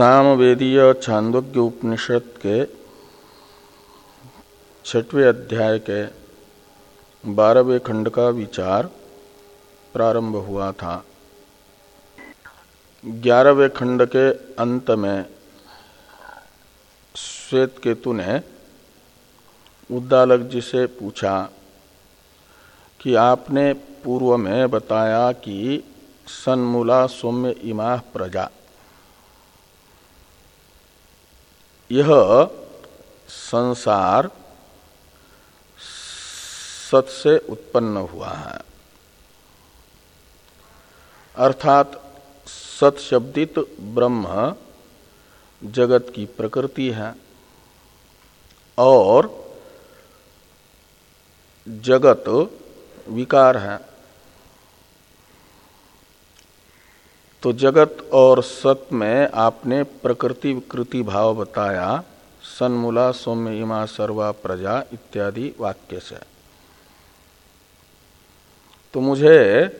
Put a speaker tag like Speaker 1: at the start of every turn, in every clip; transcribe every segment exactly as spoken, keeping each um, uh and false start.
Speaker 1: सामवेदीय छांदोग्य उपनिषद के छठवें अध्याय के बारहवें खंड का विचार प्रारंभ हुआ था। ग्यारहवें खंड के अंत में श्वेत केतु ने उद्दालक जी से पूछा कि आपने पूर्व में बताया कि सन्मूला सौम्य इमा प्रजा, यह संसार सत से उत्पन्न हुआ है, अर्थात सत शब्दित ब्रह्म जगत की प्रकृति है और जगत विकार है। तो जगत और सत में आपने प्रकृति विकृति भाव बताया सन्मूला सौम्य इमा सर्वा प्रजा इत्यादि वाक्य से। तो मुझे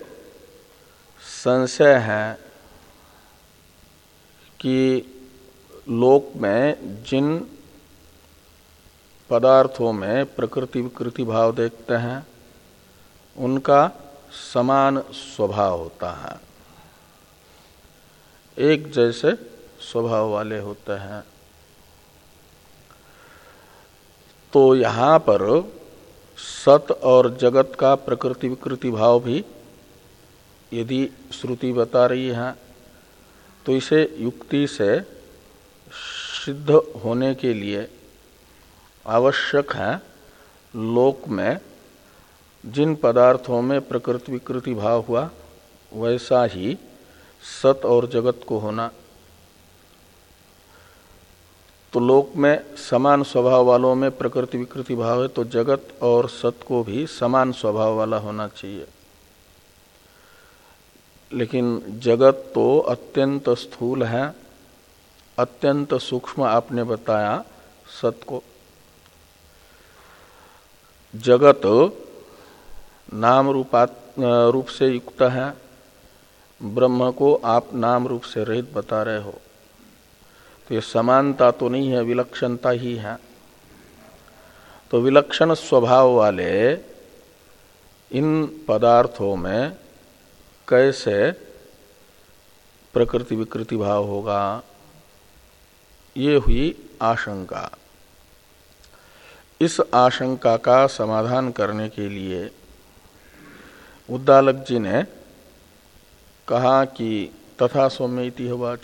Speaker 1: संशय है कि लोक में जिन पदार्थों में प्रकृति विकृति भाव देखते हैं उनका समान स्वभाव होता है, एक जैसे स्वभाव वाले होते हैं। तो यहाँ पर सत और जगत का प्रकृति विकृति भाव भी यदि श्रुति बता रही है तो इसे युक्ति से सिद्ध होने के लिए आवश्यक है लोक में जिन पदार्थों में प्रकृति विकृति भाव हुआ वैसा ही सत और जगत को होना। तो लोक में समान स्वभाव वालों में प्रकृति विकृति भाव है तो जगत और सत को भी समान स्वभाव वाला होना चाहिए। लेकिन जगत तो अत्यंत स्थूल है, अत्यंत सूक्ष्म आपने बताया सत को। जगत नाम रूपात रूप से युक्त है, ब्रह्म को आप नाम रूप से रहित बता रहे हो, तो ये समानता तो नहीं है, विलक्षणता ही है। तो विलक्षण स्वभाव वाले इन पदार्थों में कैसे प्रकृति विकृति भाव होगा, ये हुई आशंका। इस आशंका का समाधान करने के लिए उद्दालक जी ने कहा कि तथा सौम्य इति वाच,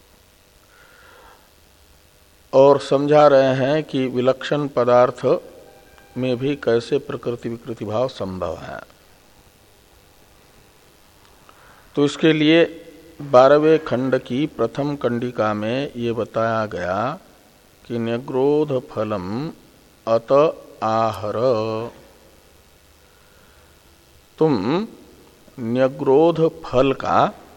Speaker 1: और समझा रहे हैं कि विलक्षण पदार्थ में भी कैसे प्रकृति विकृति भाव संभव है। तो इसके लिए बारहवें खंड की प्रथम कंडिका में ये बताया गया कि न्यग्रोध फलम अत आहर, तुम न्यग्रोध फल का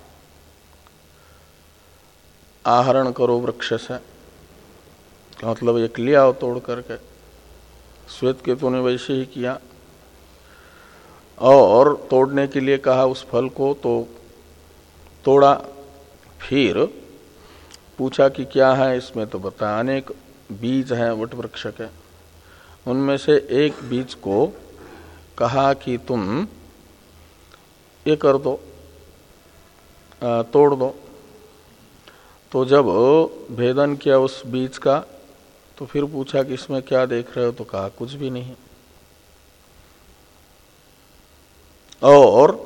Speaker 1: आहरण करो वृक्ष से, मतलब एक ले आओ तोड़ करके। श्वेत केतु ने वैसे ही किया और तोड़ने के लिए कहा उस फल को, तो तोड़ा। फिर पूछा कि क्या है इसमें, तो बताया अनेक बीज हैं वट वृक्ष के, उनमें से एक बीज को कहा कि तुम ये कर दो, तोड़ दो। तो जब भेदन किया उस बीज का तो फिर पूछा कि इसमें क्या देख रहे हो, तो कहा कुछ भी नहीं। और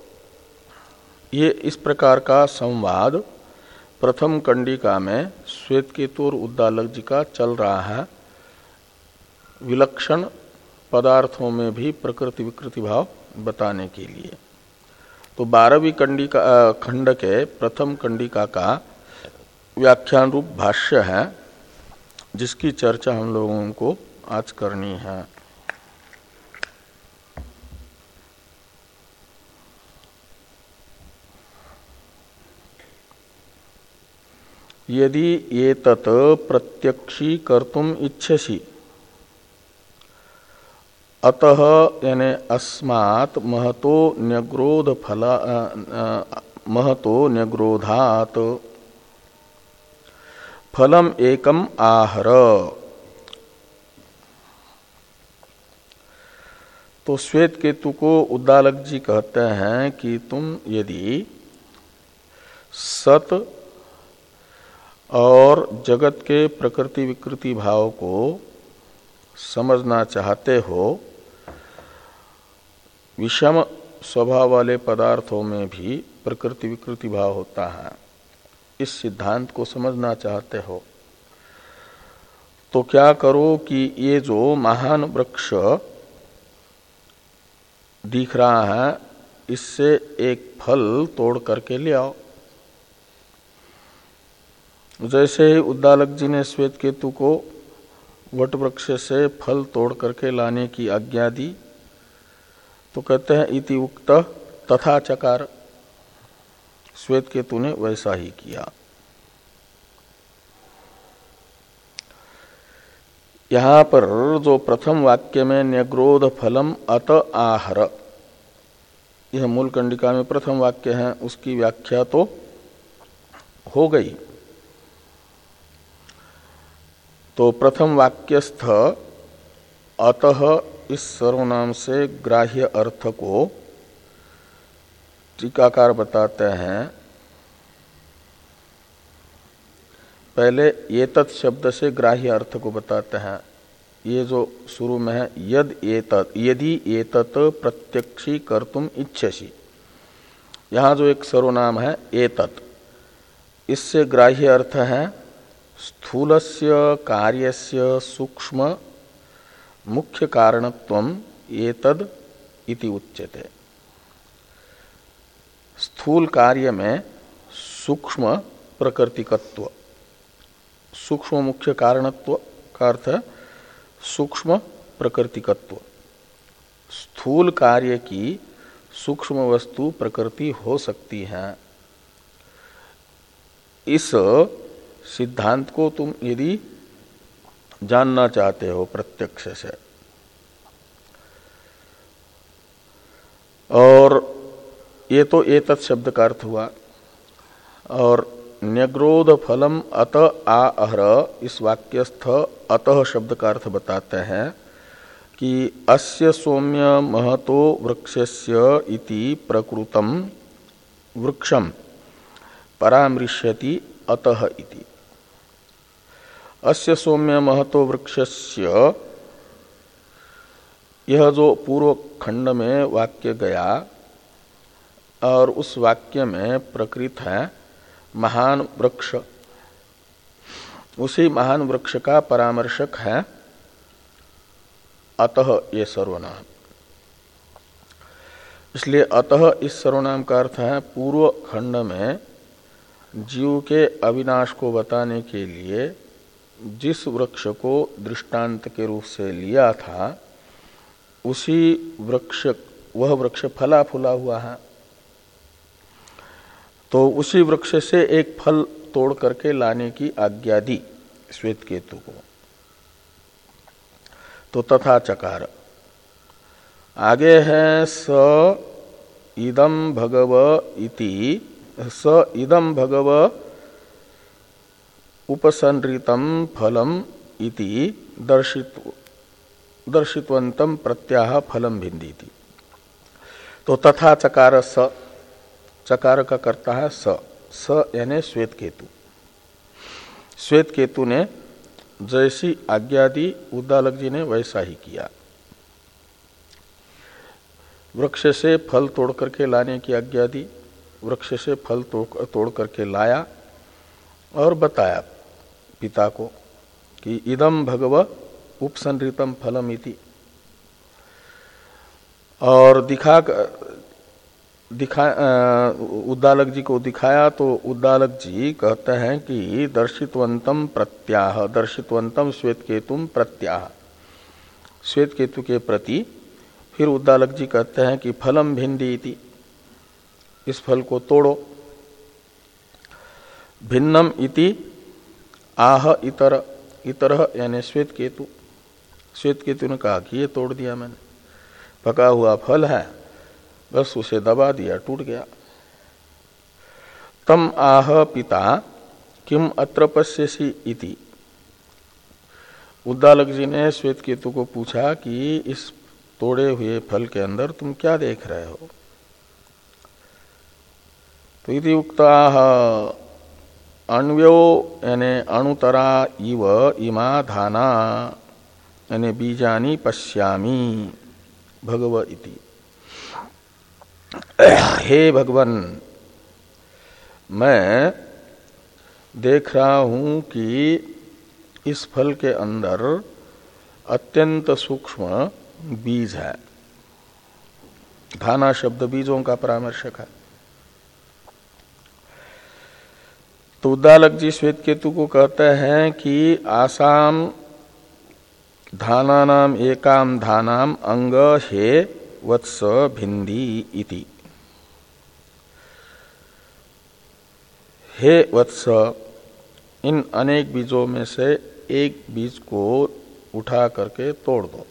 Speaker 1: ये इस प्रकार का संवाद प्रथम कंडिका में श्वेत केतु और उद्दालक जी का चल रहा है, विलक्षण पदार्थों में भी प्रकृति विकृति भाव बताने के लिए। तो बारहवीं कंडिका खंड के प्रथम कंडिका का व्याख्यान रूप भाष्य है, जिसकी चर्चा हम लोगों को आज करनी है। यदि ये तत् प्रत्यक्षी कर्तुम इच्छसि अतः यानी अस्मात् महतो न्यग्रोध फला महतो न्यग्रोधात् फलम एकम आहर। तो श्वेत केतु को उद्दालक जी कहते हैं कि तुम यदि सत और जगत के प्रकृति विकृति भाव को समझना चाहते हो, विषम स्वभाव वाले पदार्थों में भी प्रकृति विकृति भाव होता है, इस सिद्धांत को समझना चाहते हो, तो क्या करो कि ये जो महान वृक्ष दिख रहा है, इससे एक फल तोड़ करके ले आओ। जैसे ही उद्दालक जी ने श्वेत केतु को वट वृक्ष से फल तोड़ करके लाने की आज्ञा दी, तो कहते हैं इति उक्त तथा चकार। श्वेत केतु ने वैसा ही किया। यहां पर जो प्रथम वाक्य में न्यग्रोध फलम अत आहर, यह मूल कंडिका में प्रथम वाक्य है, उसकी व्याख्या तो हो गई। तो प्रथम वाक्यस्थ अतः इस सर्वनाम से ग्राह्य अर्थ को टीकाकार बताते हैं। पहले एतत् शब्द से ग्राह्य अर्थ को बताते हैं। ये जो शुरू में है यद एतत्, यदि एतत् प्रत्यक्षी कर्तुम इच्छसि, यहाँ जो एक सर्वनाम है एतत्, इससे ग्राह्य अर्थ है स्थूलस्य कार्यस्य सूक्ष्म मुख्य कारणत्वम एतद् इति उच्यते। स्थूल कार्य में सूक्ष्म प्रकृतिकत्व, सूक्ष्म मुख्य कारणत्व का अर्थ है सूक्ष्म प्रकृतिकत्व। स्थूल कार्य की सूक्ष्म वस्तु प्रकृति हो सकती है। इस सिद्धांत को तुम यदि जानना चाहते हो प्रत्यक्ष से, और ये तो एतत् शब्द का अर्थ हुआ। और न्यग्रोध फलम अत आहर, इस वाक्यस्थ अतः शब्द का अर्थ बताते हैं कि अस्य सौम्य महतो वृक्षस्य इति प्रकृतम वृक्षम परामृश्यति अतः इति। अस्य सौम्य महतो वृक्षस्य, यह जो पूर्व खंड में वाक्य गया और उस वाक्य में प्रकृत है महान वृक्ष, उसी महान वृक्ष का परामर्शक है अतः ये सर्वनाम। इसलिए अतः इस सर्वनाम का अर्थ है पूर्व खंड में जीव के अविनाश को बताने के लिए जिस वृक्ष को दृष्टांत के रूप से लिया था, उसी वृक्ष, वह वृक्ष फला फूला हुआ है, तो उसी वृक्ष से एक फल तोड़ करके लाने की आज्ञा दी श्वेत केतु को। तो तथा चकार। आगे है स इदम भगव इति, स इदम भगव उपसंहृतम फलम इति दर्शित दर्शितवंतम प्रत्याह फलम भिन्दिति। तो तथा चकार, स, चकार का करता है स, स यानी श्वेत केतु। श्वेत केतु ने जैसी आज्ञा दी उद्दालक जी ने वैसा ही किया। वृक्ष से फल तोड़ करके लाने की आज्ञा दी, वृक्ष से फल तोड़ तोड़ करके लाया और बताया पिता को कि इदम भगव उपसंहृतम फलम इति। और दिखा दिखा उद्दालक जी को दिखाया, तो उद्दालक जी कहते हैं कि दर्शितवंतम प्रत्याह, दर्शितवंतम श्वेत केतुम प्रत्याह, श्वेत केतु के प्रति फिर उद्दालक जी कहते हैं कि फलम भिन्दी इति, इस फल को तोड़ो। भिन्नम इति आह इतर, इतर यानी श्वेत केतु। श्वेत केतु ने कहा कि ये तोड़ दिया मैंने, पका हुआ फल है, बस उसे दबा दिया, टूट गया। तम आह पिता किम अत्र पश्यसि इति। उद्दालक जी ने श्वेत केतु को पूछा कि इस तोड़े हुए फल के अंदर तुम क्या देख रहे हो। तो इति उक्ताः अन्व्यो यानी अणुतरा इव इमा धाना यानी बीजानी पश्यामी भगव इति। हे भगवन, मैं देख रहा हूं कि इस फल के अंदर अत्यंत सूक्ष्म बीज है। धाना शब्द बीजों का परामर्शक है। तो उद्दालक जी श्वेत केतु को कहते हैं कि आसाम धानानाम एकाम धानाम अंग हे वत्स भिंदी इति। हे वत्स, इन अनेक बीजों में से एक बीज को उठा करके तोड़ दो।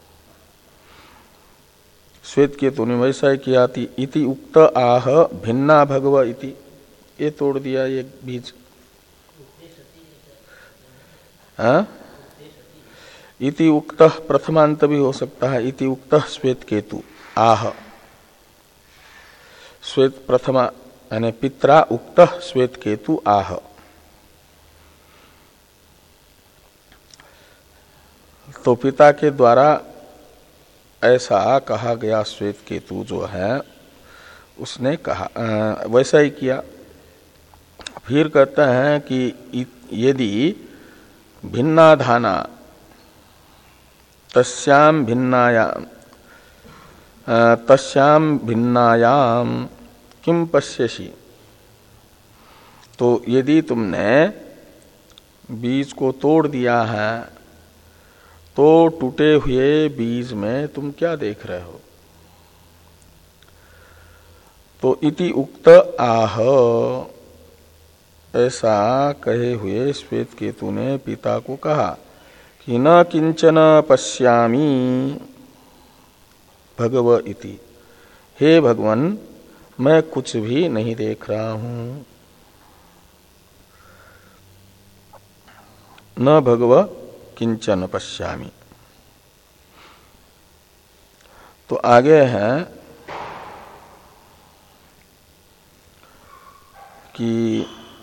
Speaker 1: श्वेत केतु ने वैसा ही किया। इति उक्त आह भिन्ना भगव इति, ये तोड़ दिया एक बीज। हाँ, इति उक्त प्रथमांत भी हो सकता है। इति उक्त श्वेत केतु आह, श्वेत प्रथमा यानी पित्रा उक्त श्वेत केतु आह। तो पिता के द्वारा ऐसा कहा गया श्वेत केतु जो है उसने कहा वैसा ही किया। फिर कहते हैं कि यदि भिन्ना धाना तस्याम भिन्नायाम तस्याम भिन्नायाम किम पश्यसि। तो यदि तुमने बीज को तोड़ दिया है तो टूटे हुए बीज में तुम क्या देख रहे हो। तो इति उक्त आह, ऐसा कहे हुए श्वेत केतु ने पिता को कहा कि न किंचन पश्यामी भगव इति। हे भगवन, मैं कुछ भी नहीं देख रहा हूं। न भगव किंचन पश्यामी। तो आगे है कि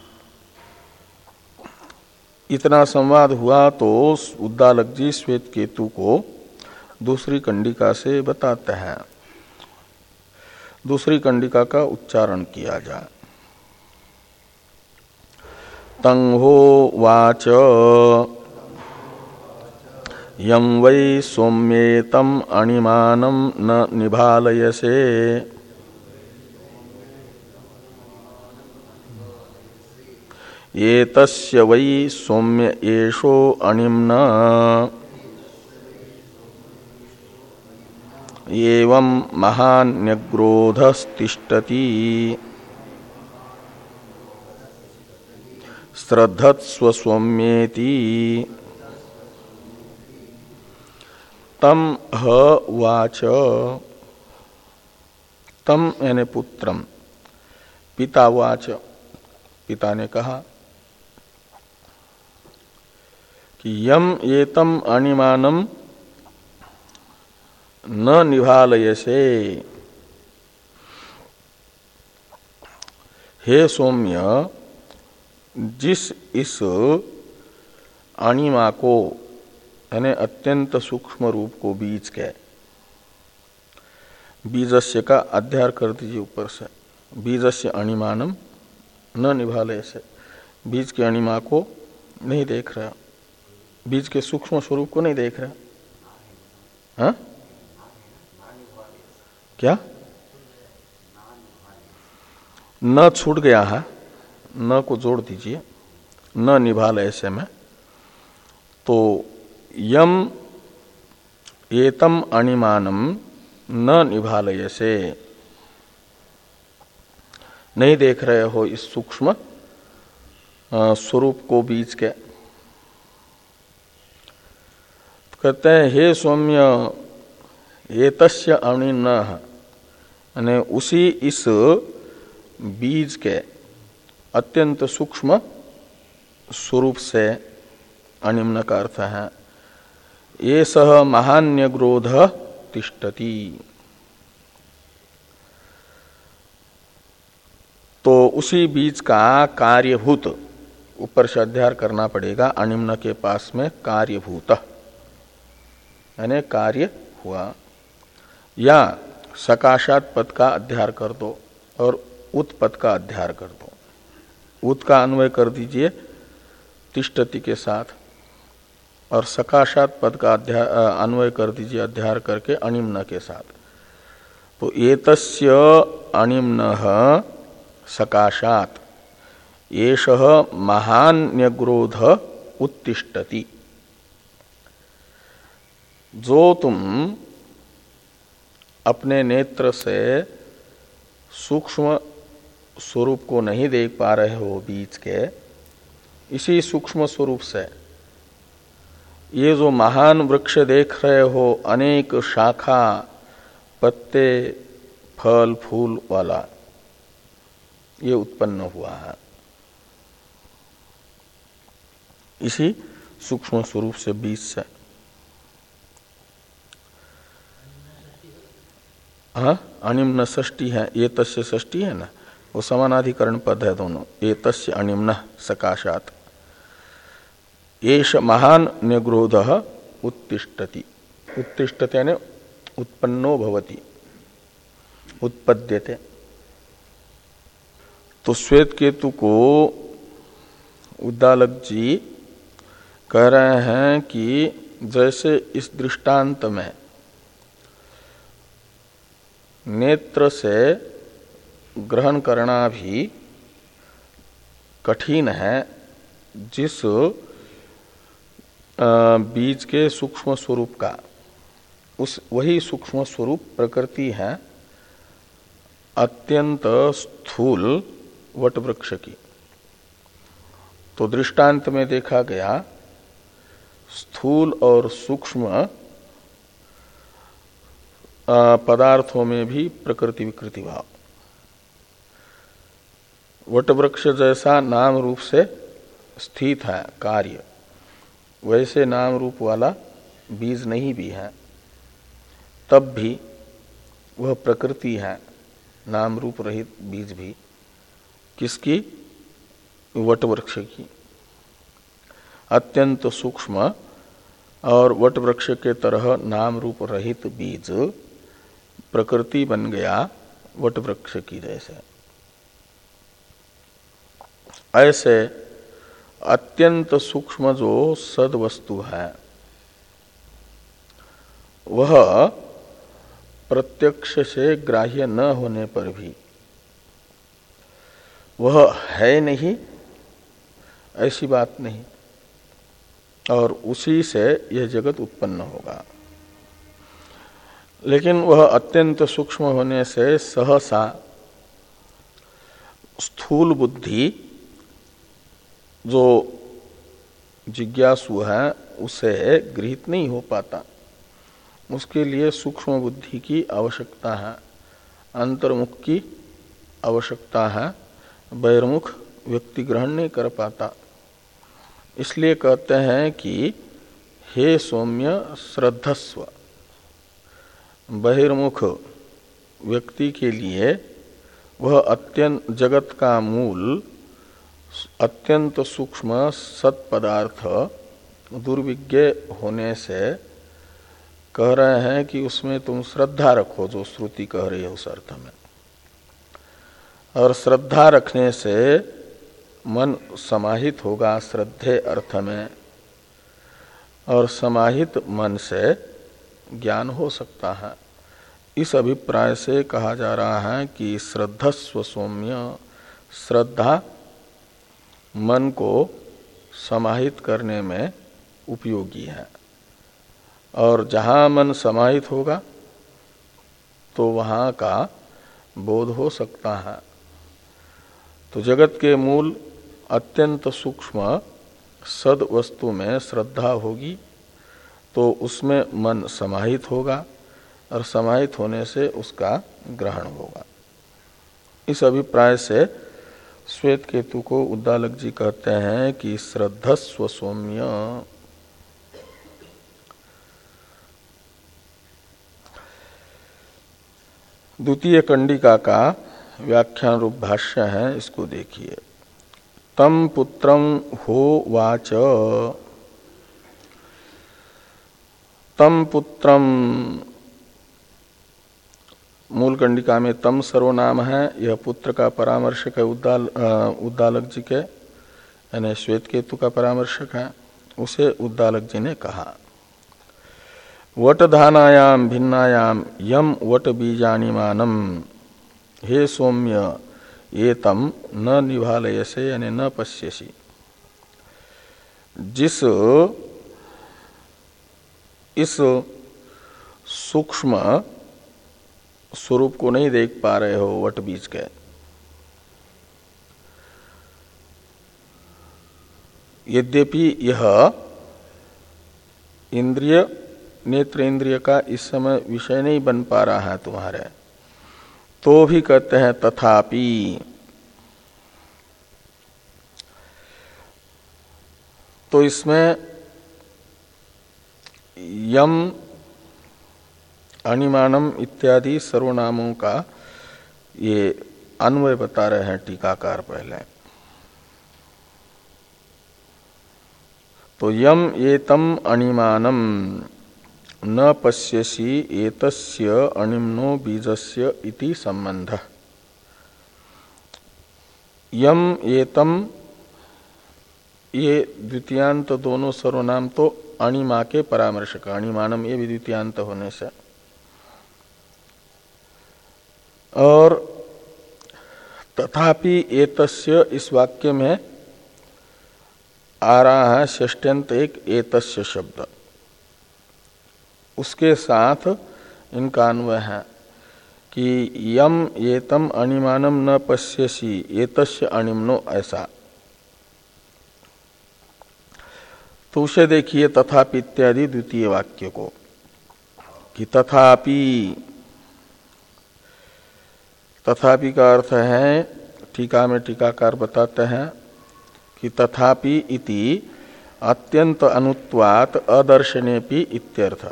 Speaker 1: इतना संवाद हुआ तो उद्दालक जी श्वेत केतु को दूसरी कंडिका से बताते हैं। दूसरी कंडिका का उच्चारण किया जाए। तंहो वाच यं वै सौम्येतम अणिमानं न निभालयसे एतस्य वै सौम्य एषो अणिम्न एवं महान्यग्रोधस्तिष्ठति श्रद्धत्स्व सौम्येति। तम ह वाच, तम यानी पुत्रम, पिता वाच, पिता ने कहा कि यम एतम अणिमानम न निभालयसे। हे सौम्य, जिस इस अणिमा को यानी अत्यंत सूक्ष्म रूप को बीज के, बीजस्य का अध्यार कर दीजिए ऊपर से। बीजस्य अणिमानम न निभालयसे, बीज के अणिमा को नहीं देख रहा, बीज के सूक्ष्म स्वरूप को नहीं देख रहा। हाँ, क्या न छूट गया है, न को जोड़ दीजिए, न निभालय से में। तो यम एतम अणिमानम न निभालय से, नहीं देख रहे हो इस सूक्ष्म स्वरूप को बीज के। तो कहते हैं हे सौम्य, एतस्य अणिन्न, यानी उसी इस बीज के अत्यंत सूक्ष्म स्वरूप से अनिम्न का अर्थ है ये सह महान्यग्रोध तिष्ठति। तो उसी बीज का कार्यभूत ऊपर से अध्यार करना पड़ेगा। अनिम्न के पास में कार्यभूत यानी कार्य हुआ, या सकाशात पद का अध्यार कर दो और उत पद का अध्यार कर दो। उत का अन्वय कर दीजिए तिष्ठति के साथ और सकाशात पद का अध्याय अन्वय कर दीजिए अध्यार करके अनिम्न के साथ। तो एतस्य अनिम्नः सकाशात एषः महान्यग्रोध उत्तिष्ठति। जो तुम अपने नेत्र से सूक्ष्म स्वरूप को नहीं देख पा रहे हो बीज के, इसी सूक्ष्म स्वरूप से ये जो महान वृक्ष देख रहे हो, अनेक शाखा पत्ते फल फूल वाला, ये उत्पन्न हुआ है इसी सूक्ष्म स्वरूप से बीज से। हाँ, अनिम्न षष्ठी है, ये तस्य षष्ठी है ना, वो समानाधिकरण पद है दोनों। ये तस्य अनिम्न सकाशात एष महान निग्रोध उत्तिष्ठति। उत्तिष्ठते यानी उत्पन्नो भवति, उत्पद्यते। तो श्वेत केतु को उद्दालक जी कह रहे हैं कि जैसे इस दृष्टांत में नेत्र से ग्रहण करना भी कठिन है, जिस बीज के सूक्ष्म स्वरूप का, उस वही सूक्ष्म स्वरूप प्रकृति है अत्यंत स्थूल वटवृक्ष की। तो दृष्टांत में देखा गया स्थूल और सूक्ष्म पदार्थों में भी प्रकृति विकृति भाव। वटवृक्ष जैसा नाम रूप से स्थित है कार्य, वैसे नाम रूप वाला बीज नहीं भी है, तब भी वह प्रकृति है नाम रूप रहित बीज भी। किसकी? वटवृक्ष की। अत्यंत सूक्ष्म और वटवृक्ष के तरह नाम रूप रहित बीज प्रकृति बन गया वटवृक्ष की जैसे। ऐसे अत्यंत सूक्ष्म जो सद वस्तु है वह प्रत्यक्ष से ग्राह्य न होने पर भी वह है नहीं, ऐसी बात नहीं, और उसी से यह जगत उत्पन्न होगा। लेकिन वह अत्यंत सूक्ष्म होने से सहसा स्थूल बुद्धि जो जिज्ञासु है उसे गृहीत नहीं हो पाता। उसके लिए सूक्ष्म बुद्धि की आवश्यकता है, अंतर्मुख की आवश्यकता है, बहिर्मुख व्यक्ति ग्रहण नहीं कर पाता। इसलिए कहते हैं कि हे सौम्य श्रद्धस्व, बहिर्मुख व्यक्ति के लिए वह अत्यंत जगत का मूल अत्यंत सूक्ष्म सत पदार्थ दुर्विज्ञ होने से कह रहे हैं कि उसमें तुम श्रद्धा रखो, जो श्रुति कह रही है उस अर्थ में। और श्रद्धा रखने से मन समाहित होगा श्रद्धे अर्थ में, और समाहित मन से ज्ञान हो सकता है। इस अभिप्राय से कहा जा रहा है कि श्रद्धस्व सौम्य, श्रद्धा मन को समाहित करने में उपयोगी है, और जहाँ मन समाहित होगा तो वहाँ का बोध हो सकता है। तो जगत के मूल अत्यंत सूक्ष्म सद वस्तु में श्रद्धा होगी तो उसमें मन समाहित होगा, और समाहित होने से उसका ग्रहण होगा। इस अभिप्राय से श्वेत केतु को उद्दालक जी कहते हैं कि श्रद्धस्व सौम्य। द्वितीय कंडिका का व्याख्यान रूप भाष्य है, इसको देखिए। तम पुत्रम हो वाच, तम पुत्रम मूल कंडिका में तम सर्वनाम है, यह पुत्र का परामर्शक है उद्दाल उद्दालक जी के, यानी श्वेत केतु का परामर्शक है। उसे उद्दालक जी ने कहा वटधानायाम भिन्नायाम यम वट बीजानिमानम हे सौम्य ये तम न निभालयसे यानी न पश्यसी। जिस इस सूक्ष्म स्वरूप को नहीं देख पा रहे हो वट बीज के, यद्यपि यह इंद्रिय नेत्र इंद्रिय का इस समय विषय नहीं बन पा रहा है तुम्हारे, तो भी कहते हैं तथापि। तो इसमें यम अणिमानम इत्यादि सर्वनामों का ये अन्वय बता रहे हैं टीकाकार पहले। तो यम एतम अणिमानम न पश्यसि एतस्य अणिम्नो बीजस्य इति संबंध। यम एतम ये द्वितीयांत दोनों सर्वनाम तो अणिमा के परामर्शक, अणिमानम ये भी द्वितीयांत होने से, और तथापि एतस्य इस वाक्य में आ रहा है षष्ट्यंत एक एतस्य शब्द, उसके साथ इनका अन्वय है कि यम एतम अणिमानम न पश्यसि एतस्य अणिम्नो, ऐसा। तो उसे देखिए तथापि इत्यादि द्वितीय वाक्य को कि तथापि, तथापि का अर्थ है टीका में टीकाकार बताते हैं कि तथापि इति अत्यंत अनुत्वात अदर्शनेपि इत्यर्थ।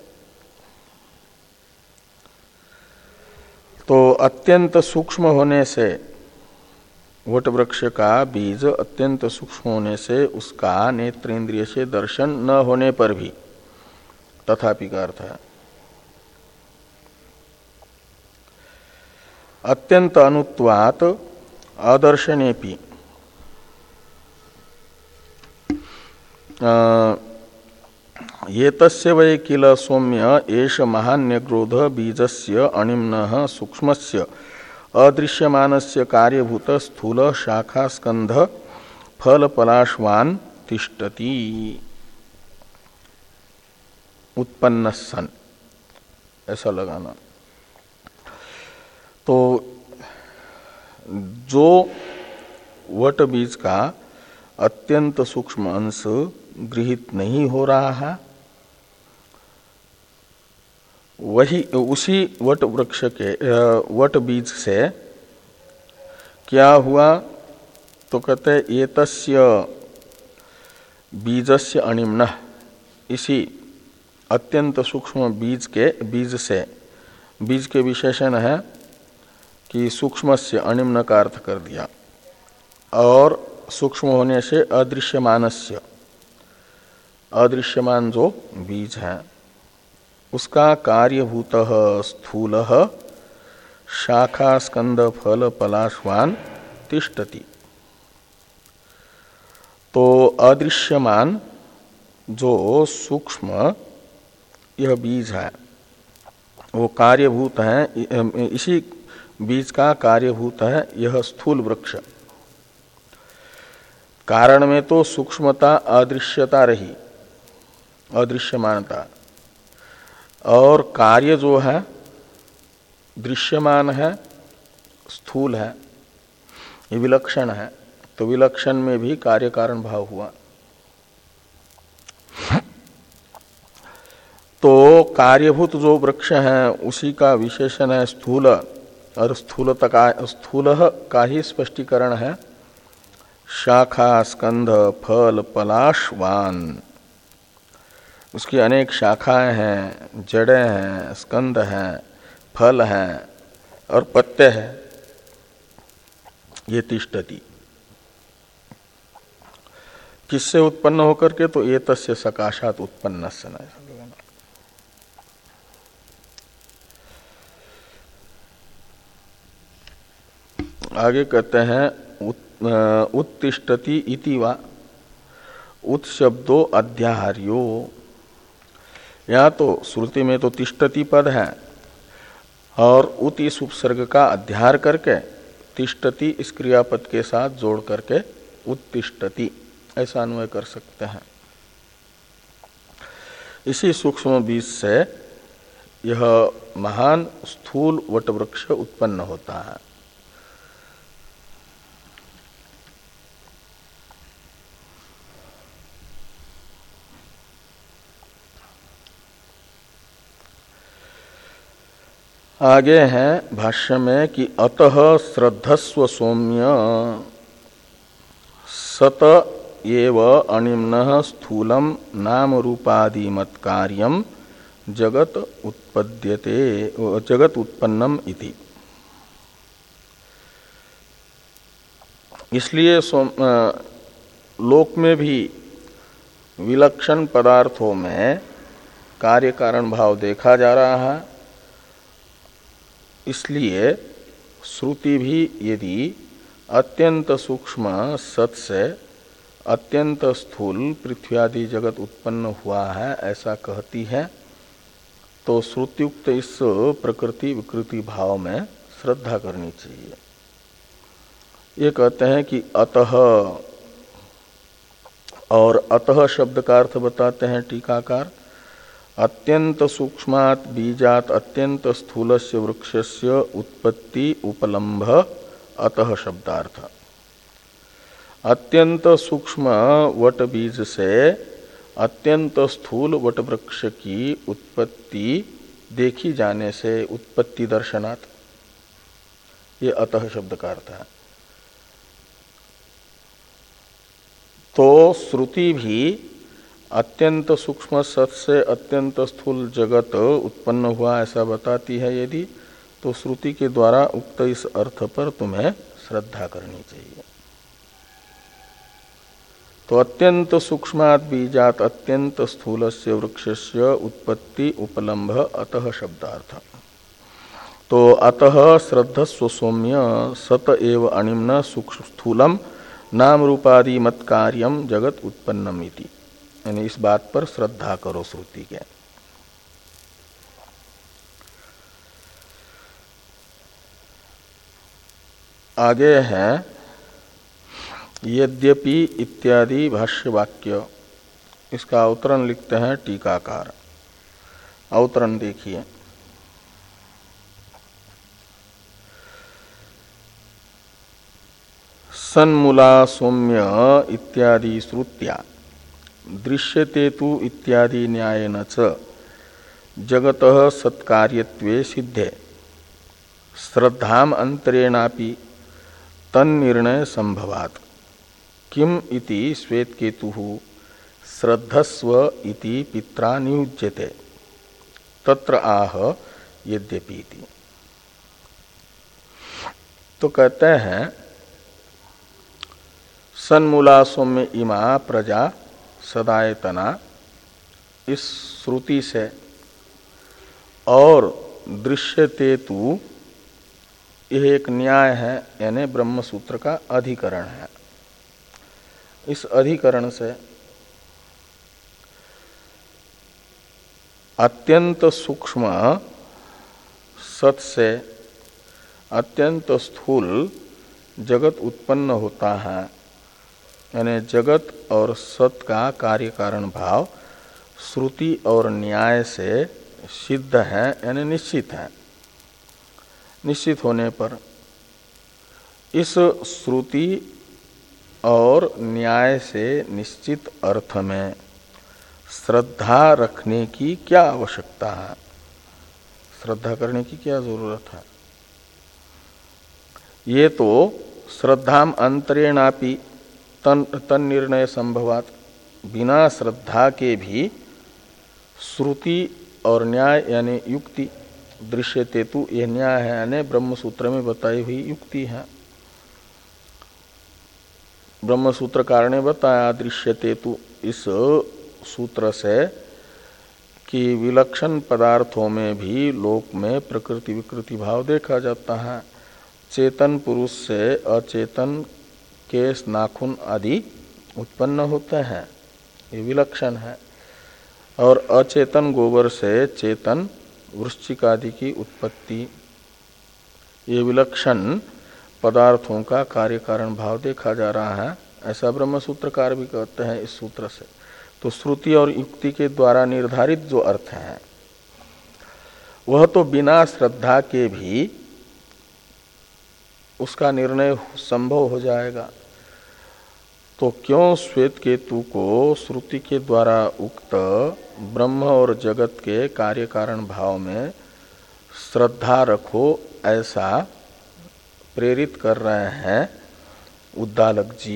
Speaker 1: तो अत्यंत सूक्ष्म होने से वट वृक्ष का बीज अत्यंत सूक्ष्म होने से उसका नेत्रेंद्रिय से दर्शन न होने पर भी तथापि का अर्थ है अत्यंत अनुत्वात अदर्शनेपि। ये तस्य वै किल सौम्य एष महान्यग्रोध बीजस्य अणिम्नः सूक्ष्मस्य अदृश्यमानस्य कार्यभूत स्थूल शाखा स्कंध फल पलाशवान तिष्ठति उत्पन्न सन, ऐसा लगाना। तो जो वट बीज का अत्यंत सूक्ष्म अंश गृहीत नहीं हो रहा है, वही उसी वट वृक्ष के वट बीज से क्या हुआ, तो कहते एतस्य बीजस्य अणिम्नः, इसी अत्यंत सूक्ष्म बीज के बीज से, बीज के विशेषण है कि सूक्ष्मस्य अणिम्न का अर्थ कर दिया, और सूक्ष्म होने से अदृश्यमानस्य, अदृश्यमान जो बीज है उसका कार्यभूत स्थूल शाखा स्कंद फल पलाशवान तिष्ठति। तो अदृश्यमान जो सूक्ष्म यह बीज है वो कार्यभूत है, इसी बीज का कार्यभूत है यह स्थूल वृक्ष। कारण में तो सूक्ष्मता अदृश्यता रही, अदृश्यमानता, और कार्य जो है दृश्यमान है, स्थूल है, ये विलक्षण है। तो विलक्षण में भी कार्य कारण भाव हुआ। तो कार्यभूत जो वृक्ष है उसी का विशेषण है स्थूल, और स्थूल का स्थूल का ही स्पष्टीकरण है शाखा स्कंध फल पलाशवान, उसकी अनेक शाखाएं हैं, जड़ें हैं, स्कंद हैं, फल हैं और पत्ते हैं। ये तिष्ठति किससे उत्पन्न होकर के? तो ये तस्य सकाशात उत्पन्न सन। आगे कहते हैं उत, उत्तिष्ठति इति वा, उत शब्दो अध्याहार्यो। यहाँ तो श्रुति में तो तिष्ठति पद है और उत इस उपसर्ग का अध्यार करके तिष्ठति इस क्रियापद के साथ जोड़ करके उत्तिष्ठति ऐसा अन्वय कर सकते हैं। इसी सूक्ष्म बीज से यह महान स्थूल वटवृक्ष उत्पन्न होता है। आगे है भाष्य में कि अतः श्रद्धस्व सौम्य सत एव अनिम्न स्थूलम नाम रूपादिमत कार्यम जगत उत्पद्यते जगत उत्पन्नम इति। इसलिए लोक में भी विलक्षण पदार्थों में कार्य कारण भाव देखा जा रहा है। इसलिए श्रुति भी यदि अत्यंत सूक्ष्म सत से अत्यंत स्थूल पृथ्वी आदि जगत उत्पन्न हुआ है ऐसा कहती है, तो श्रुतियुक्त इस प्रकृति विकृति भाव में श्रद्धा करनी चाहिए। ये कहते हैं कि अतः, और अतः शब्द का अर्थ बताते हैं टीकाकार, अत्यंत सूक्ष्मात् बीजात् अत्यंत स्थूलस्य वृक्षस्य उत्पत्ति उपलम्भ अतः शब्दार्थ। अत्यंत सूक्ष्म वट बीज से अत्यंत स्थूल वट वृक्ष की उत्पत्ति देखी जाने से, उत्पत्ति दर्शनात्, ये अतः शब्द का अर्थ है। तो श्रुति भी अत्यंत सूक्ष्म सत से अत्यंत स्थूल जगत उत्पन्न हुआ ऐसा बताती है यदि, तो श्रुति के द्वारा उक्त इस अर्थ पर तुम्हें श्रद्धा करनी चाहिए। तो अत्यंत सूक्ष्मात् बीजात् अत्यंत स्थूलस्य वृक्षस्य उत्पत्ति उपलम्भ अतः शब्दार्थ। तो अतः श्रद्धस्व सौम्य सत एव अनिम्न सूक्ष्म स्थूलम नाम रूपादि मत कार्यम जगत उत्पन्नम इति। यानी इस बात पर श्रद्धा करो श्रुति के। आगे है यद्यपि इत्यादि भाष्य वाक्य, इसका अवतरण लिखते हैं टीकाकार। अवतरण देखिए, सन्मूला सौम्य इत्यादि श्रुत्या दृश्यते तु इत्यादि न्यायेन च जगतः सत्कार्यत्वे सिद्धे श्रद्धाम अंतरेणापि तन्निर्णय संभवात् किम इति श्वेतकेतुः श्रद्धस्व इति पित्रा नियुज्यते तत्र आह यद्यपि इति। तो कहते हैं सन्मूला सौम्य इमा प्रजा सदायतना, इस श्रुति से, और दृश्यते तु यह एक न्याय है, यानी ब्रह्म सूत्र का अधिकरण है। इस अधिकरण से अत्यंत सूक्ष्म सत से अत्यंत स्थूल जगत उत्पन्न होता है, यानी जगत और सत का कार्य कारण भाव श्रुति और न्याय से सिद्ध है, यानी निश्चित है। निश्चित होने पर इस श्रुति और न्याय से निश्चित अर्थ में श्रद्धा रखने की क्या आवश्यकता है, श्रद्धा करने की क्या जरूरत है। ये तो श्रद्धाम अंतरेणापि तन तन निर्णय संभवात, बिना श्रद्धा के भी श्रुति और न्याय यानी युक्ति, दृश्यते तु यह न्याय है यानी ब्रह्म सूत्र में बताई हुई युक्ति है। ब्रह्म सूत्रकार ने बताया दृश्यते तु इस सूत्र से कि विलक्षण पदार्थों में भी लोक में प्रकृति विकृति भाव देखा जाता है। चेतन पुरुष से अचेतन केस नाखून आदि उत्पन्न होते हैं, ये विलक्षण है। और अचेतन गोबर से चेतन वृश्चिक आदि की उत्पत्ति, ये विलक्षण पदार्थों का कार्य कारण भाव देखा जा रहा है, ऐसा ब्रह्म सूत्रकार भी कहते हैं इस सूत्र से। तो श्रुति और युक्ति के द्वारा निर्धारित जो अर्थ है वह तो बिना श्रद्धा के भी उसका निर्णय संभव हो जाएगा। तो क्यों श्वेत केतु को श्रुति के द्वारा उक्त ब्रह्म और जगत के कार्य कारण भाव में श्रद्धा रखो ऐसा प्रेरित कर रहे हैं उद्दालक जी।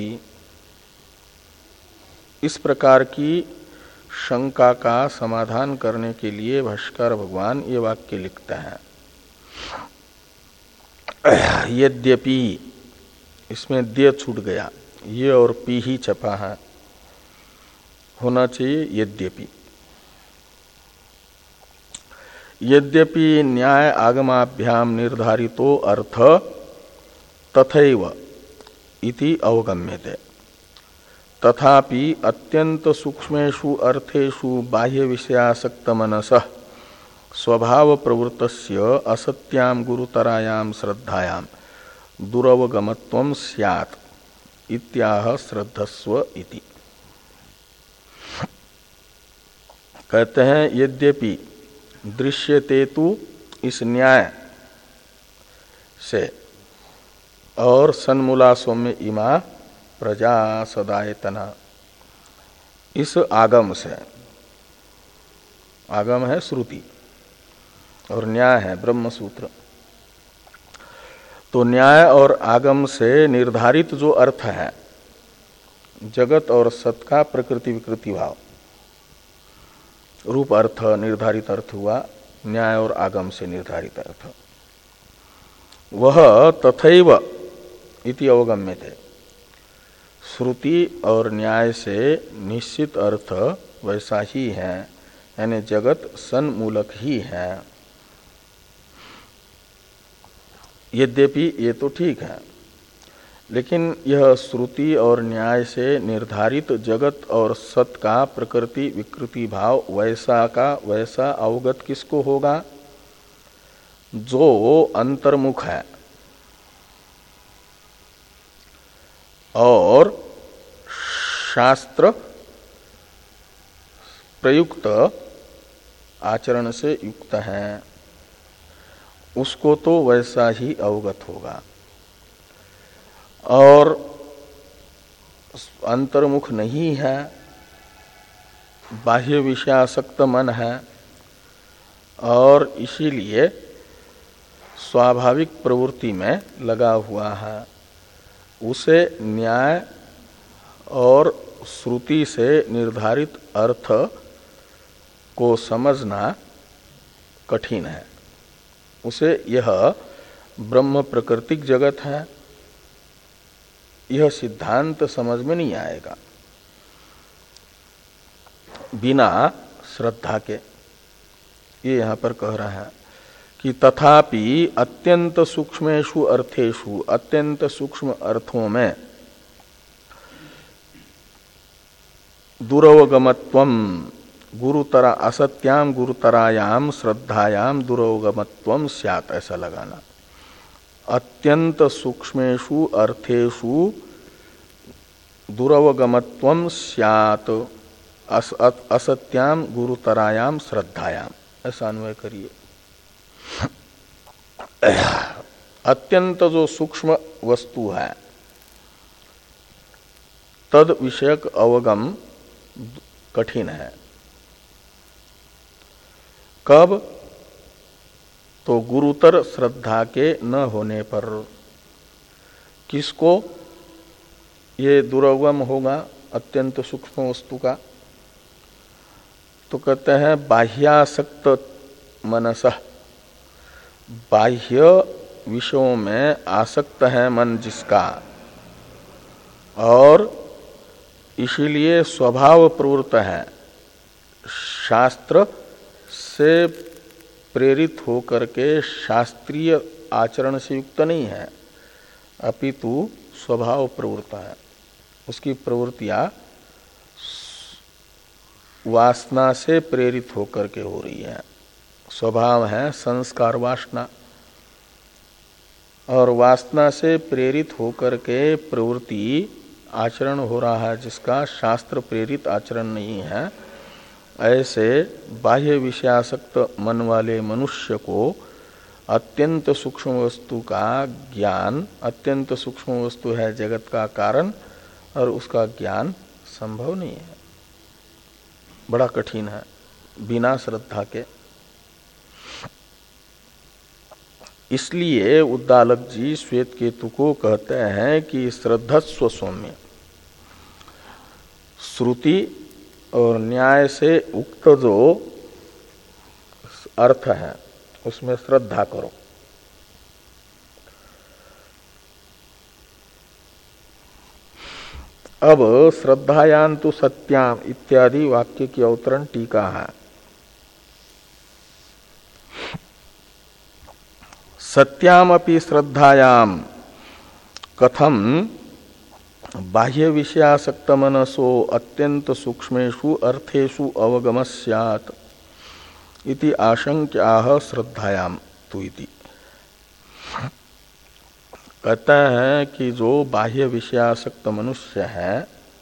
Speaker 1: इस प्रकार की शंका का समाधान करने के लिए भाष्कर भगवान ये वाक्य लिखते हैं। यद्यपि, इसमें द्य छूट गया, ये और पी ही छपा है, होना चाहिए यद्यपि। यद्यपि न्याय आगमाभ्याम निर्धारितो अर्थ तथैव इति अवगम्यते, तथापि अत्यंत सूक्ष्मेषु अर्थेषु बाह्य विषयासक्त मनसः स्वभाव प्रवृत्तस्य असत्यां गुरुतरायां श्रद्धायां दुरवगमत्वं स्यात् इत्याह श्रद्धस्व इति। कहते हैं यद्यपि दृश्यते तु इस न्याय से और सन्मूला सौम्य इमा प्रजा सदायतना, इस आगम से, आगम है श्रुति और न्याय है ब्रह्म सूत्र, तो न्याय और आगम से निर्धारित जो अर्थ है जगत और सत का प्रकृति विकृति भाव रूप अर्थ निर्धारित अर्थ हुआ, न्याय और आगम से निर्धारित अर्थ, वह तथैव इति अवगम्यते, श्रुति और न्याय से निश्चित अर्थ वैसा ही है, यानी जगत सन्मूलक ही है। यद्यपि ये तो ठीक है, लेकिन यह श्रुति और न्याय से निर्धारित जगत और सत का प्रकृति विकृति भाव वैसा का वैसा अवगत किसको होगा? जो अंतर्मुख है और शास्त्र प्रयुक्त आचरण से युक्त है, उसको तो वैसा ही अवगत होगा। और अंतर्मुख नहीं है, बाह्य विषयासक्त मन है और इसीलिए स्वाभाविक प्रवृत्ति में लगा हुआ है, उसे न्याय और श्रुति से निर्धारित अर्थ को समझना कठिन है। उसे यह ब्रह्म प्रकृतिक जगत है, यह सिद्धांत समझ में नहीं आएगा बिना श्रद्धा के। ये यहां पर कह रहा है कि तथापि अत्यंत सूक्ष्मेषु अर्थेषु, अत्यंत सूक्ष्म अर्थों में दुरवगमत्वम गुरुतरा असत्याम गुरुतरायाम श्रद्धायाम दुरवगमत्वम स्यात्, ऐसा लगाना। अत्यंत सूक्ष्मेषु अर्थेषु दुरवगमत्वम स्यात् अस, असत्याम गुरुतरायाम श्रद्धायाम, ऐसा अन्वय करिए। अत्यंत जो सूक्ष्म वस्तु है तद विषयक अवगम कठिन है। कब? तो गुरुतर श्रद्धा के न होने पर। किसको? ये दुर्गम होगा अत्यंत सूक्ष्म वस्तु का। तो कहते हैं बाह्यासक्त मनसः, बाह्य विषयों में आसक्त है मन जिसका, और इसीलिए स्वभाव प्रवृत्त है, शास्त्र से प्रेरित होकर के शास्त्रीय आचरण से युक्त नहीं है, अपितु स्वभाव प्रवृत्त है। उसकी प्रवृत्तियां वासना से प्रेरित होकर के हो रही है। स्वभाव है संस्कार वासना, और वासना से प्रेरित होकर के प्रवृत्ति आचरण हो रहा है जिसका शास्त्र प्रेरित आचरण नहीं है। ऐसे बाह्य विषयासक्त मन वाले मनुष्य को अत्यंत सूक्ष्म वस्तु का ज्ञान, अत्यंत सूक्ष्म वस्तु है जगत का कारण, और उसका ज्ञान संभव नहीं है, बड़ा कठिन है बिना श्रद्धा के। इसलिए उद्दालक जी श्वेत केतु को कहते हैं कि श्रद्धस्व सौम्य, श्रुति और न्याय से उक्त जो अर्थ है उसमें श्रद्धा करो। अब श्रद्धायां तु सत्याम इत्यादि वाक्य की अवतरण टीका है। सत्याम अपि श्रद्धायाम कथम बाह्य विषयासक्त मनसो अत्यंत सूक्ष्मेषु अर्थेषु अवगम स्यात् इति आशंक्याः श्रद्धायाम तु इति। कहता है कि जो बाह्य विषयासक्त मनुष्य है,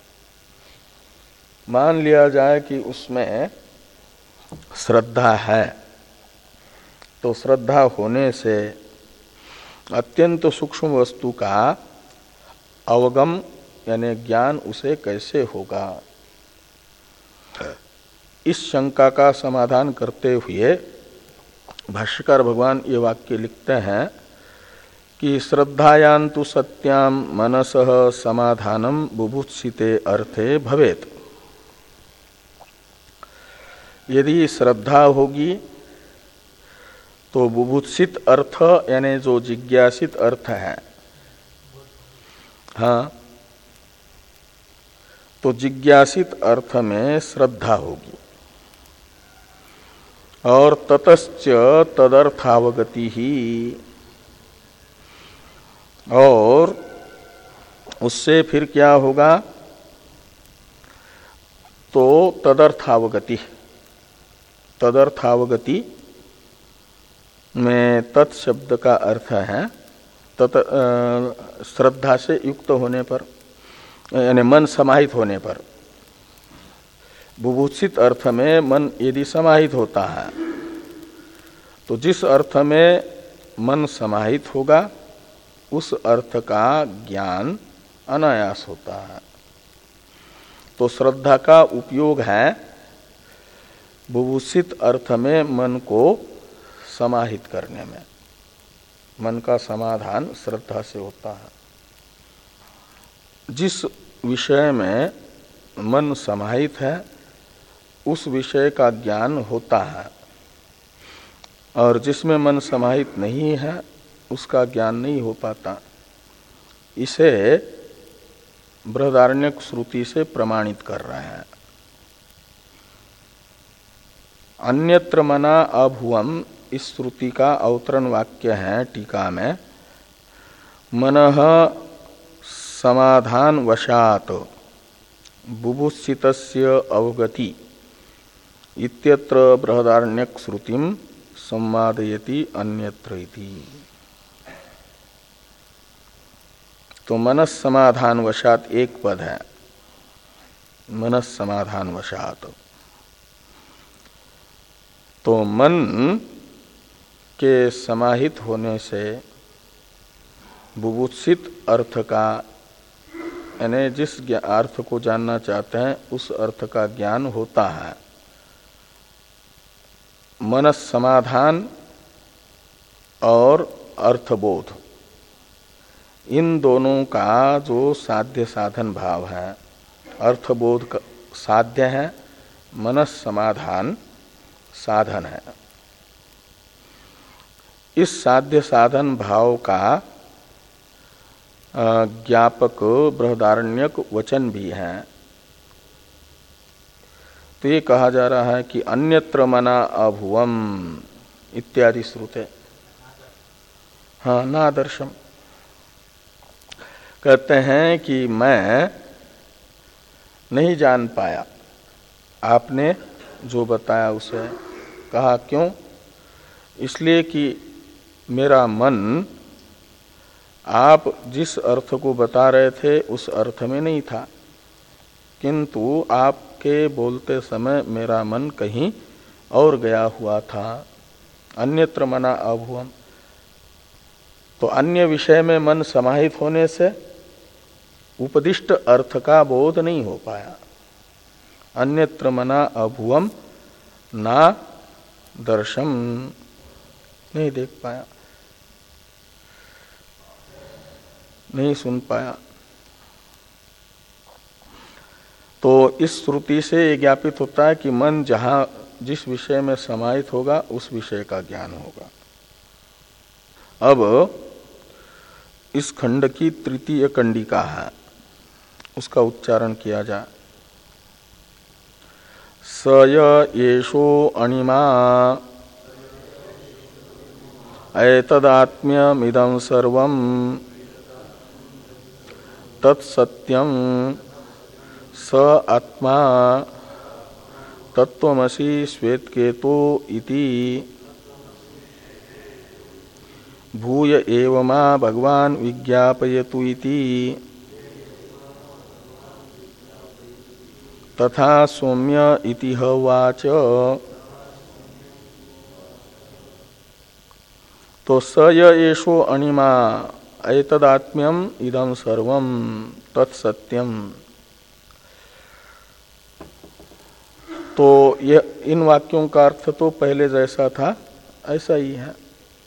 Speaker 1: मान लिया जाए कि उसमें श्रद्धा है, तो श्रद्धा होने से अत्यंत सूक्ष्म वस्तु का अवगम यानी ज्ञान उसे कैसे होगा। इस शंका का समाधान करते हुए भाष्यकार भगवान ये वाक्य लिखते हैं कि श्रद्धायां तु सत्याम मनसः समाधानम बुभुत्सिते अर्थे भवेत्। यदि श्रद्धा होगी तो बुभुत्सित अर्थ यानी जो जिज्ञासित अर्थ है, हाँ, तो जिज्ञासित अर्थ में श्रद्धा होगी, और ततश्च तदर्थावगति ही, और उससे फिर क्या होगा, तो तदर्थावगति, तदर्थावगति में तत्शब्द का अर्थ है तत श्रद्धा से युक्त होने पर, यानी मन समाहित होने पर। बुभुत्सित अर्थ में मन यदि समाहित होता है तो जिस अर्थ में मन समाहित होगा उस अर्थ का ज्ञान अनायास होता है। तो श्रद्धा का उपयोग है बुभुत्सित अर्थ में मन को समाहित करने में। मन का समाधान श्रद्धा से होता है। जिस विषय में मन समाहित है उस विषय का ज्ञान होता है, और जिसमें मन समाहित नहीं है उसका ज्ञान नहीं हो पाता। इसे बृहदारण्यक श्रुति से प्रमाणित कर रहे हैं। अन्यत्र मना अभुवम, इस श्रुति का अवतरण वाक्य है टीका में, मनः समाधान वशात बुभुत्सितस्य अवगति इत्यत्र बृहदारण्यक श्रुतिम संवादयति अन्यत्र इति। तो मनस समाधान वशात एक पद है, मनस समाधान वशात। तो मन के समाहित होने से बुभुत्सित अर्थ का, यानी जिस अर्थ को जानना चाहते हैं उस अर्थ का ज्ञान होता है। मनस समाधान और अर्थबोध, इन दोनों का जो साध्य साधन भाव है, अर्थबोध साध्य है, मनस समाधान साधन है। इस साध्य साधन भाव का ज्ञापक बृहदारण्यक वचन भी है। तो ये कहा जा रहा है कि अन्यत्र मना अभुवम इत्यादि श्रुते। हाँ, नादर्शम कहते हैं कि मैं नहीं जान पाया, आपने जो बताया उसे। कहा क्यों? इसलिए कि मेरा मन आप जिस अर्थ को बता रहे थे उस अर्थ में नहीं था, किंतु आपके बोलते समय मेरा मन कहीं और गया हुआ था। अन्यत्र मना अभुवम, तो अन्य विषय में मन समाहित होने से उपदिष्ट अर्थ का बोध नहीं हो पाया। अन्यत्र मना अभुवम ना दर्शम, नहीं देख पाया, नहीं सुन पाया। तो इस श्रुति से ये ज्ञापित होता है कि मन जहां जिस विषय में समाहित होगा उस विषय का ज्ञान होगा। अब इस खंड की तृतीय कंडिका है, उसका उच्चारण किया जाए। स येषो अणिमा एतदात्म्यमिदं सर्वं तत्सत्यं स आत्मा तत्त्वमसि श्वेतकेतो इति भूय एव मा भगवान् विज्ञापयतु इति तथा सौम्य इति हवाच। तो स येषो अणिमा एतदात्म्यम इदं सर्वं तत्सत्यम। तो यह इन वाक्यों का अर्थ तो पहले जैसा था ऐसा ही है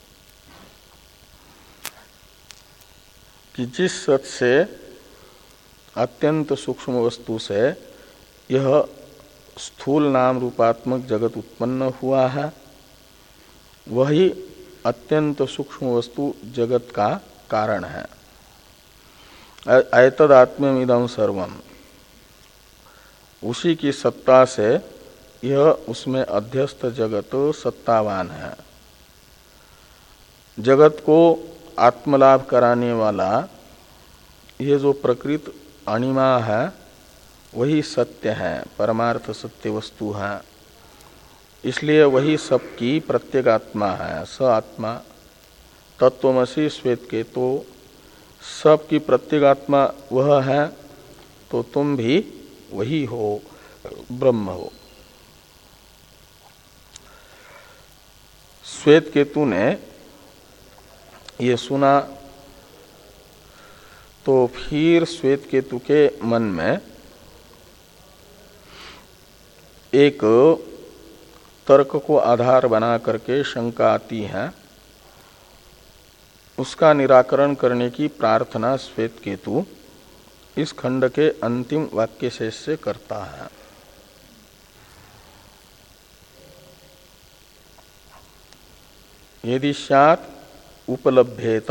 Speaker 1: कि जिस सत से अत्यंत सूक्ष्म वस्तु से यह स्थूल नाम रूपात्मक जगत उत्पन्न हुआ है, वही अत्यंत सूक्ष्म वस्तु जगत का कारण है। एतदात्म्यमिदं सर्वम, उसी की सत्ता से यह उसमें अध्यस्त जगत सत्तावान है। जगत को आत्मलाभ कराने वाला ये जो प्रकृत अणिमा है वही सत्य है, परमार्थ सत्य वस्तु है। इसलिए वही सबकी प्रत्येगात्मा है, स आत्मा तत्त्वमसि श्वेतकेतो, सबकी प्रत्येगात्मा वह है, तो तुम भी वही हो, ब्रह्म हो। श्वेतकेतु ने ये सुना तो फिर श्वेतकेतु के मन में एक तर्क को आधार बना करके शंका आती है। उसका निराकरण करने की प्रार्थना श्वेतकेतु इस खंड के अंतिम वाक्य शेष से करता है। यदि स्यात् उपलभ्येत,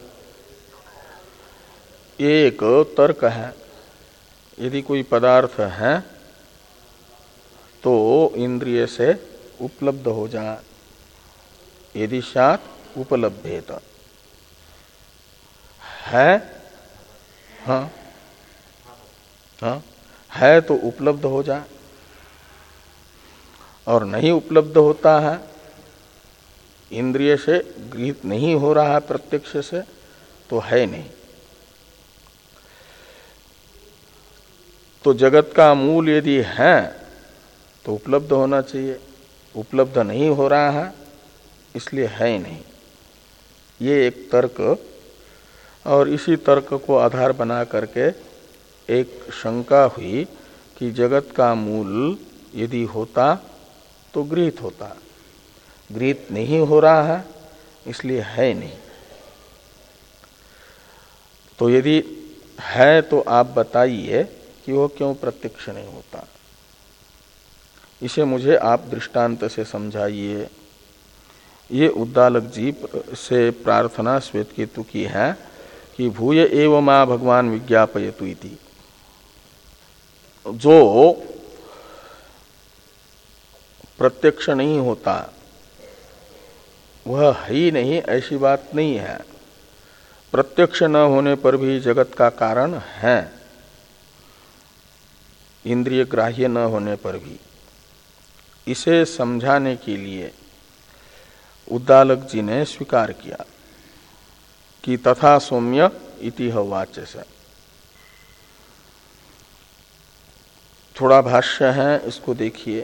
Speaker 1: एक तर्क है। यदि कोई पदार्थ है तो इंद्रिय से उपलब्ध हो जाए। यदि स्यात् उपलभ्येत, है, हाँ हाँ है तो उपलब्ध हो जाए, और नहीं उपलब्ध होता है, इंद्रिय से गृहीत नहीं हो रहा है प्रत्यक्ष से, तो है नहीं। तो जगत का मूल यदि है तो उपलब्ध होना चाहिए, उपलब्ध नहीं हो रहा है इसलिए है ही नहीं। ये एक तर्क, और इसी तर्क को आधार बना करके एक शंका हुई कि जगत का मूल यदि होता तो गृहीत होता, गृहीत नहीं हो रहा है इसलिए है नहीं। तो यदि है तो आप बताइए कि वो क्यों प्रत्यक्ष नहीं होता, इसे मुझे आप दृष्टांत से समझाइए। ये उद्दालक जी से प्रार्थना श्वेतकेतु की है कि भूय एव मा भगवान विज्ञापयतु इति। जो प्रत्यक्ष नहीं होता वह है ही नहीं, ऐसी बात नहीं है। प्रत्यक्ष न होने पर भी जगत का कारण है, इंद्रिय ग्राह्य न होने पर भी। इसे समझाने के लिए उद्दालक जी ने स्वीकार किया कि तथा सौम्य इति वाच्य से। थोड़ा भाष्य है, इसको देखिए।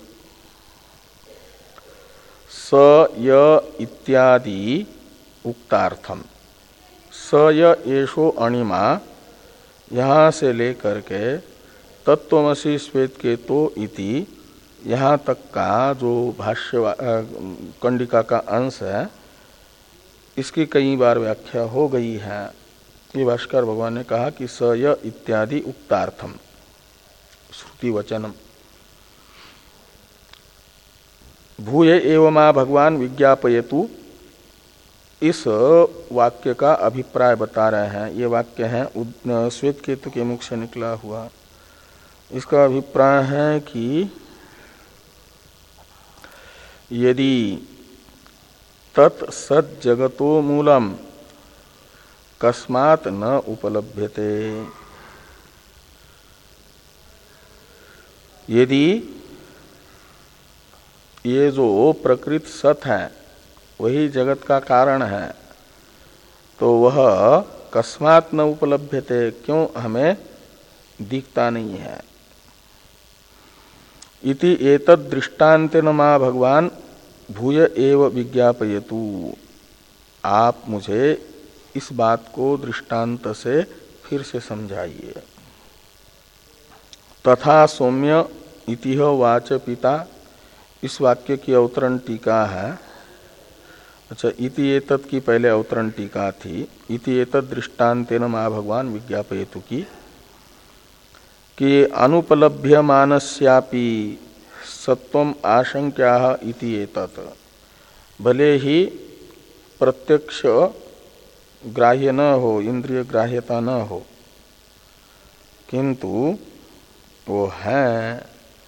Speaker 1: स य इत्यादि उक्तार्थम, स य एषो अणिमा, यहाँ से लेकर के तत्वमसि श्वेतकेतो इति यहाँ तक का जो भाष्य कंडिका का अंश है, इसकी कई बार व्याख्या हो गई है। ये भाष्कर भगवान ने कहा कि स य इत्यादि उक्तार्थम, श्रुति वचनम, भूय एवमा भगवान विज्ञापयतु, इस वाक्य का अभिप्राय बता रहे हैं। ये वाक्य है श्वेतकेतु के मुख से निकला हुआ। इसका अभिप्राय है कि यदि तत् सत् जगतो मूलम कस्मात् न उपलभ्यते, यदि ये जो प्रकृत सत है वही जगत का कारण है, तो वह कस्मात् न उपलभ्यते, क्यों हमें दिखता नहीं है। इति एतद् दृष्टान्तेन मा भगवान भूय एव विज्ञापयतु, आप मुझे इस बात को दृष्टांत से फिर से समझाइए। तथा सौम्य इति वाच पिता, इस वाक्य की अवतरण टीका है। अच्छा, इति एतत् की पहले अवतरण टीका थी, इति एतद् दृष्टान्तेन मा भगवान विज्ञापयतु की, कि अनुपलभ्यमानस्यापि सत्वम आशंक्याः इति एतत्, भले ही प्रत्यक्ष ग्राह्य न हो, इंद्रिय ग्राह्यता न हो, किंतु वो है।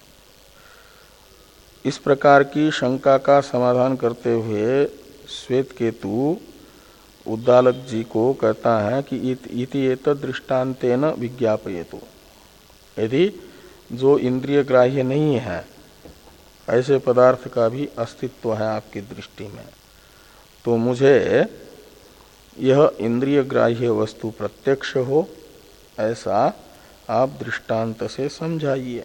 Speaker 1: इस प्रकार की शंका का समाधान करते हुए श्वेतकेतु उद्दालक जी को कहता है कि इति एतद् दृष्टान्तेन विज्ञापयतु, यदि जो इंद्रिय ग्राह्य नहीं है ऐसे पदार्थ का भी अस्तित्व है आपकी दृष्टि में, तो मुझे यह इंद्रिय ग्राह्य वस्तु प्रत्यक्ष हो, ऐसा आप दृष्टांत से समझाइए।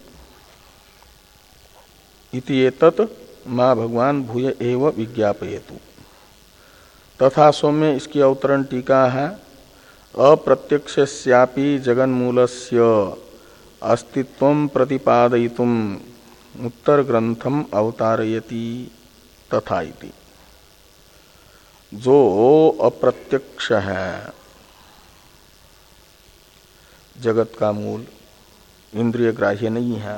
Speaker 1: इति एतत् मा भगवान भूय एव विज्ञापयतु। तथा सौम्य, इसकी अवतरण टीका है। अप्रत्यक्षस्यापि जगन्मूलस्य अस्तित्वं प्रतिपादयितुम उत्तर ग्रंथम अवतारयति तथा इति। जो अप्रत्यक्ष है, जगत का मूल, इंद्रिय ग्राह्य नहीं है,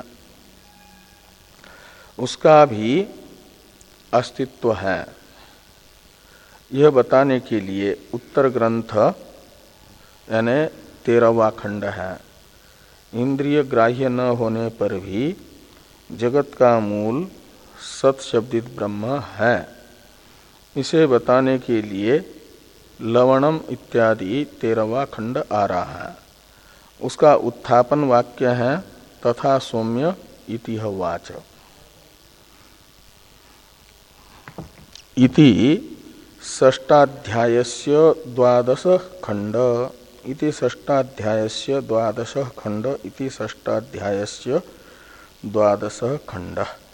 Speaker 1: उसका भी अस्तित्व है, यह बताने के लिए उत्तर ग्रंथ यानी तेरहवां खंड है। इंद्रिय ग्राह्य न होने पर भी जगत का मूल सत शब्दित ब्रह्म है, इसे बताने के लिए लवणम इत्यादि तेरहवां खंड आ रहा है। उसका उत्थापन वाक्य है तथा सौम्य इति वाच। इति षष्ठाध्यायस्य द्वादश खंड, इति षष्ठाध्यायस्य द्वादश खंड, इति षष्ठाध्यायस्य द्वादश खंड।